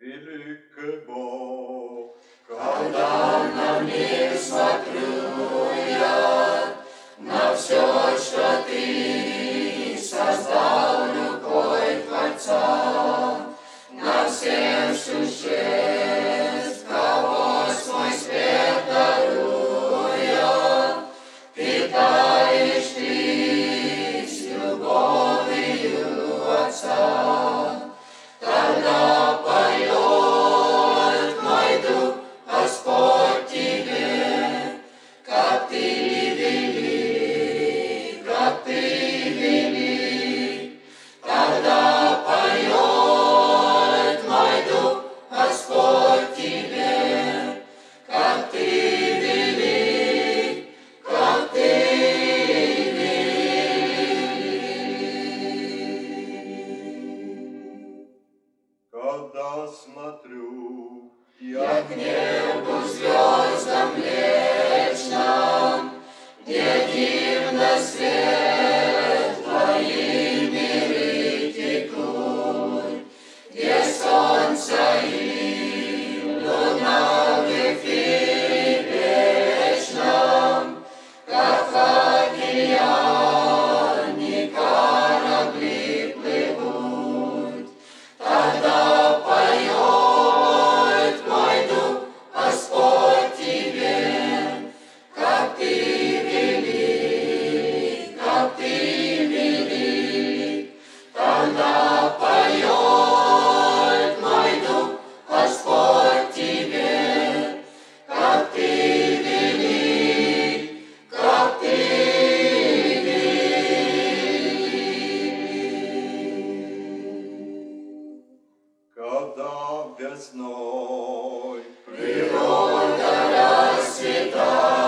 великого. Когда на мир смотрю я, на все, что Ты создал рукой Творца, на всех существ, кого свой свет даруя, питаешь Ты с любовью Отца. Тогда поет мой дух, Господь, Тебе, как Ты велик, как Ты велик. Тогда поет мой дух, Господь, Тебе, как Ты велик, как Ты велик. Когда смотрю Я к небу звездам млечным, где дивно свет Твои миры текут, где солнце и луна в эфире вечном, как океане корабли плывут. Тогда поет мой дух, Господь, Тебе, как Ты велик, как Ты велик. Тогда поет мой дух, Господь, Тебе, как Ты велик, как Ты велик. когда весной Природа расцветает,